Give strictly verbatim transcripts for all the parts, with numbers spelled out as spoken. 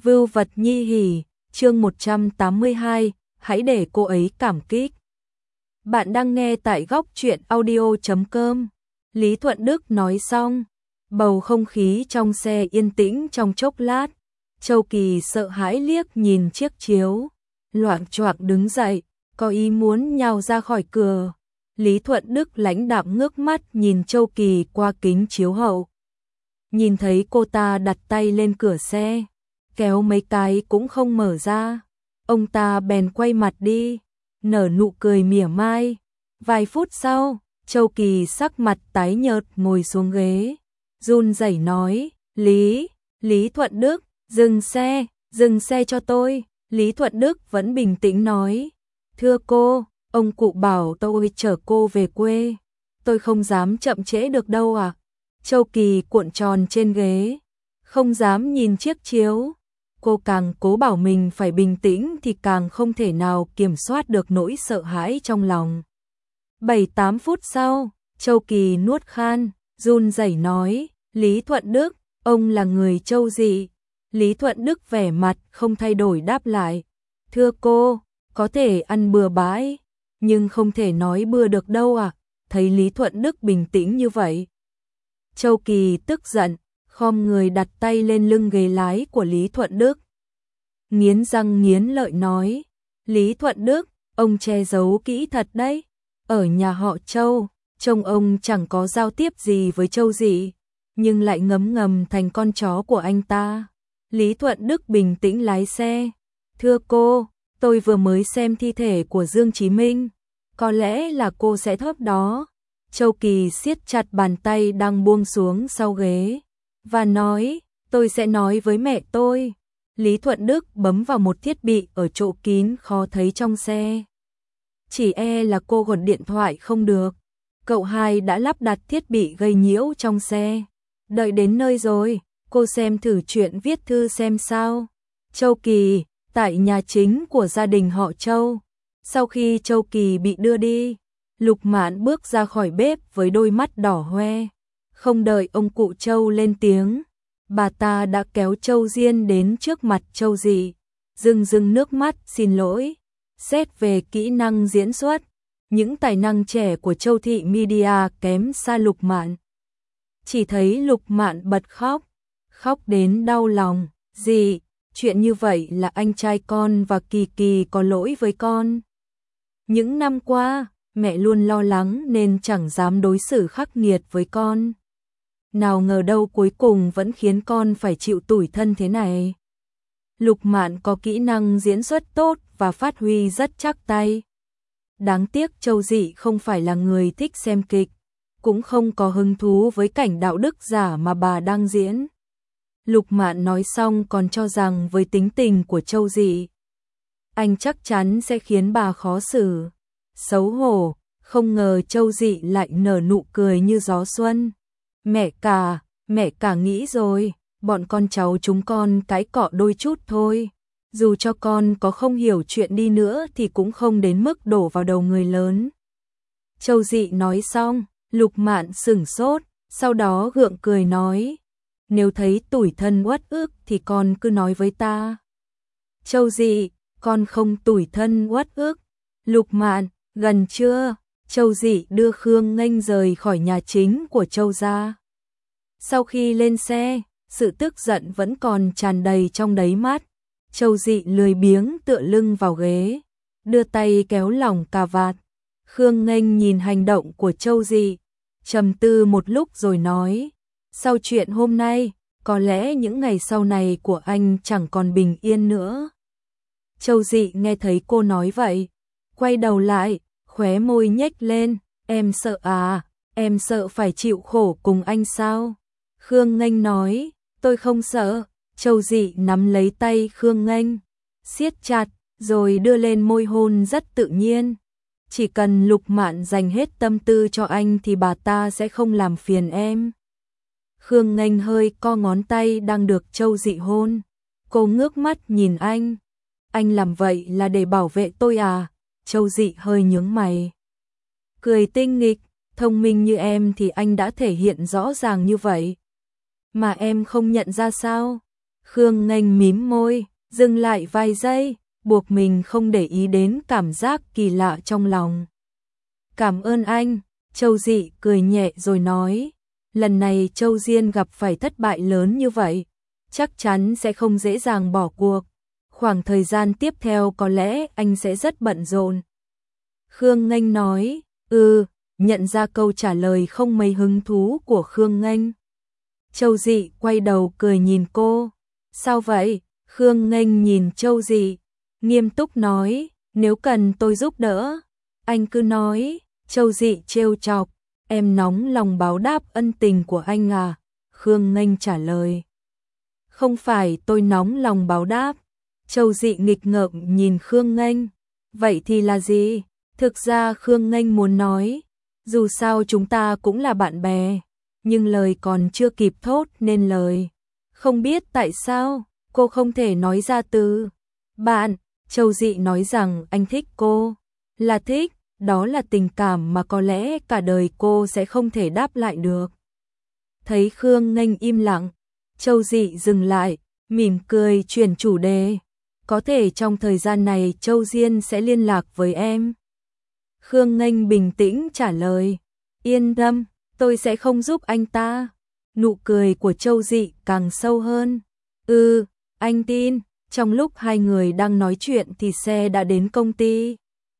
Vưu vật nhi hỉ, chương một trăm tám mươi hai, hãy để cô ấy cảm kích. Bạn đang nghe tại góc truyện audio chấm com. Lý Thuận Đức nói xong, bầu không khí trong xe yên tĩnh trong chốc lát. Châu Kỳ sợ hãi liếc nhìn chiếc chiếu, loạng choạng đứng dậy, có ý muốn nhào ra khỏi cửa. Lý Thuận Đức lãnh đạm ngước mắt nhìn Châu Kỳ qua kính chiếu hậu. Nhìn thấy cô ta đặt tay lên cửa xe, kéo mấy cái cũng không mở ra. Ông ta bèn quay mặt đi, nở nụ cười mỉa mai. Vài phút sau, Châu Kỳ sắc mặt tái nhợt ngồi xuống ghế, run rẩy nói, Lý, Lý Thuận Đức, dừng xe, dừng xe cho tôi. Lý Thuận Đức vẫn bình tĩnh nói, thưa cô, ông cụ bảo tôi chở cô về quê, tôi không dám chậm trễ được đâu à. Châu Kỳ cuộn tròn trên ghế, không dám nhìn chiếc chiếu. Cô càng cố bảo mình phải bình tĩnh thì càng không thể nào kiểm soát được nỗi sợ hãi trong lòng. Bảy tám phút sau, Châu Kỳ nuốt khan, run rẩy nói, Lý Thuận Đức, ông là người Châu gì? Lý Thuận Đức vẻ mặt không thay đổi đáp lại, thưa cô, có thể ăn bừa bãi, nhưng không thể nói bừa được đâu à. Thấy Lý Thuận Đức bình tĩnh như vậy, Châu Kỳ tức giận, khom người đặt tay lên lưng ghế lái của Lý Thuận Đức. Nghiến răng nghiến lợi nói, Lý Thuận Đức, ông che giấu kỹ thật đấy. Ở nhà họ Châu, trông ông chẳng có giao tiếp gì với Châu gì, nhưng lại ngấm ngầm thành con chó của anh ta. Lý Thuận Đức bình tĩnh lái xe, thưa cô, tôi vừa mới xem thi thể của Dương Chí Minh, có lẽ là cô sẽ thớp đó. Châu Kỳ siết chặt bàn tay đang buông xuống sau ghế, và nói, tôi sẽ nói với mẹ tôi. Lý Thuận Đức bấm vào một thiết bị ở chỗ kín khó thấy trong xe. Chỉ e là cô gọi điện thoại không được. Cậu hai đã lắp đặt thiết bị gây nhiễu trong xe. Đợi đến nơi rồi, cô xem thử chuyện viết thư xem sao. Châu Kỳ, tại nhà chính của gia đình họ Châu. Sau khi Châu Kỳ bị đưa đi, Lục Mạn bước ra khỏi bếp với đôi mắt đỏ hoe. Không đợi ông cụ Châu lên tiếng, bà ta đã kéo Châu Diên đến trước mặt Châu Dị, rưng rưng nước mắt xin lỗi. Xét về kỹ năng diễn xuất, những tài năng trẻ của Châu Thị Media kém xa Lục Mạn. Chỉ thấy Lục Mạn bật khóc, khóc đến đau lòng. Dị, chuyện như vậy là anh trai con và Kỳ Kỳ có lỗi với con. Những năm qua, mẹ luôn lo lắng nên chẳng dám đối xử khắc nghiệt với con. Nào ngờ đâu cuối cùng vẫn khiến con phải chịu tủi thân thế này. Lục Mạn có kỹ năng diễn xuất tốt và phát huy rất chắc tay. Đáng tiếc Châu Dị không phải là người thích xem kịch, cũng không có hứng thú với cảnh đạo đức giả mà bà đang diễn. Lục Mạn nói xong còn cho rằng với tính tình của Châu Dị, anh chắc chắn sẽ khiến bà khó xử. Xấu hổ, không ngờ Châu Dị lại nở nụ cười như gió xuân. Mẹ cả, mẹ cả nghĩ rồi, bọn con cháu chúng con cãi cọ đôi chút thôi. Dù cho con có không hiểu chuyện đi nữa thì cũng không đến mức đổ vào đầu người lớn. Châu Dị nói xong, Lục Mạn sửng sốt, sau đó gượng cười nói, nếu thấy tủi thân uất ức thì con cứ nói với ta. Châu Dị, con không tủi thân uất ức. Lục Mạn, gần chưa? Châu Dị đưa Khương Nghênh rời khỏi nhà chính của Châu gia. Sau khi lên xe, sự tức giận vẫn còn tràn đầy trong đáy mắt. Châu Dị lười biếng tựa lưng vào ghế, đưa tay kéo lỏng cà vạt. Khương Nghênh nhìn hành động của Châu Dị, trầm tư một lúc rồi nói, sau chuyện hôm nay, có lẽ những ngày sau này của anh chẳng còn bình yên nữa. Châu Dị nghe thấy cô nói vậy, quay đầu lại, khóe môi nhếch lên, em sợ à, em sợ phải chịu khổ cùng anh sao? Khương Nghênh nói, tôi không sợ. Châu Dị nắm lấy tay Khương Nghênh, siết chặt, rồi đưa lên môi hôn rất tự nhiên. Chỉ cần Lục Mạn dành hết tâm tư cho anh thì bà ta sẽ không làm phiền em. Khương Nghênh hơi co ngón tay đang được Châu Dị hôn. Cô ngước mắt nhìn anh. Anh làm vậy là để bảo vệ tôi à? Châu Dị hơi nhướng mày, cười tinh nghịch, thông minh như em thì anh đã thể hiện rõ ràng như vậy. Mà em không nhận ra sao? Khương Nghênh mím môi, dừng lại vài giây, buộc mình không để ý đến cảm giác kỳ lạ trong lòng. Cảm ơn anh, Châu Dị cười nhẹ rồi nói, lần này Châu Diên gặp phải thất bại lớn như vậy, chắc chắn sẽ không dễ dàng bỏ cuộc. Khoảng thời gian tiếp theo có lẽ anh sẽ rất bận rộn. Khương Nghênh nói, ừ, nhận ra câu trả lời không mấy hứng thú của Khương Nghênh. Châu Dị quay đầu cười nhìn cô. Sao vậy? Khương Nghênh nhìn Châu Dị, nghiêm túc nói, nếu cần tôi giúp đỡ, anh cứ nói. Châu Dị trêu chọc, em nóng lòng báo đáp ân tình của anh à? Khương Nghênh trả lời. Không phải tôi nóng lòng báo đáp. Châu Dị nghịch ngợm nhìn Khương Nghênh. Vậy thì là gì? Thực ra Khương Nghênh muốn nói, dù sao chúng ta cũng là bạn bè, nhưng lời còn chưa kịp thốt nên lời. Không biết tại sao, cô không thể nói ra từ bạn. Châu Dị nói rằng anh thích cô, là thích, đó là tình cảm mà có lẽ cả đời cô sẽ không thể đáp lại được. Thấy Khương Nghênh im lặng, Châu Dị dừng lại, mỉm cười chuyển chủ đề. Có thể trong thời gian này Châu Diên sẽ liên lạc với em. Khương Nghênh bình tĩnh trả lời, yên tâm, tôi sẽ không giúp anh ta. Nụ cười của Châu Dị càng sâu hơn. Ừ, anh tin. Trong lúc hai người đang nói chuyện thì xe đã đến công ty.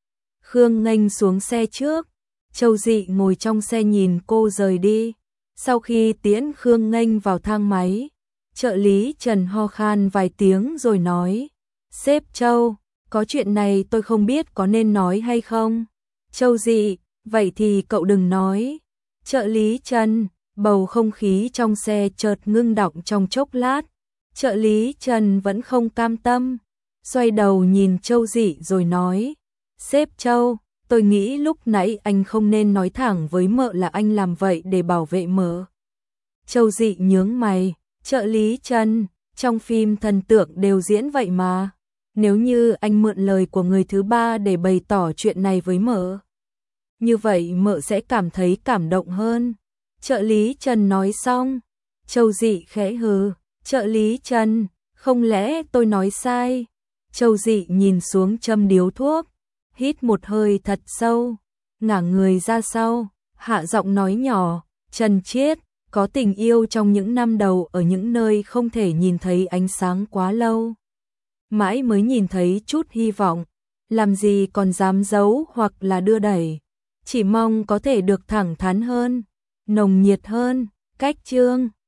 Khương Nghênh xuống xe trước, Châu Dị ngồi trong xe nhìn cô rời đi. Sau khi tiễn Khương Nghênh vào thang máy, trợ lý Trần ho khan vài tiếng rồi nói, sếp Châu, có chuyện này tôi không biết có nên nói hay không. Châu Dị, vậy thì cậu đừng nói. Trợ lý Trần, bầu không khí trong xe chợt ngưng đọng trong chốc lát. Trợ lý Trần vẫn không cam tâm, xoay đầu nhìn Châu Dị rồi nói, sếp Châu, tôi nghĩ lúc nãy anh không nên nói thẳng với mợ là anh làm vậy để bảo vệ mợ. Châu Dị nhướng mày, trợ lý Trần, trong phim thần tượng đều diễn vậy mà. Nếu như anh mượn lời của người thứ ba để bày tỏ chuyện này với mợ, như vậy mợ sẽ cảm thấy cảm động hơn. Trợ lý Trần nói xong, Châu Dị khẽ hừ, trợ lý Trần, không lẽ tôi nói sai? Châu Dị nhìn xuống châm điếu thuốc, hít một hơi thật sâu, ngả người ra sau, hạ giọng nói nhỏ, Trần Chiết, có tình yêu trong những năm đầu ở những nơi không thể nhìn thấy ánh sáng quá lâu. Mãi mới nhìn thấy chút hy vọng, làm gì còn dám giấu hoặc là đưa đẩy. Chỉ mong có thể được thẳng thắn hơn, nồng nhiệt hơn, cách chương.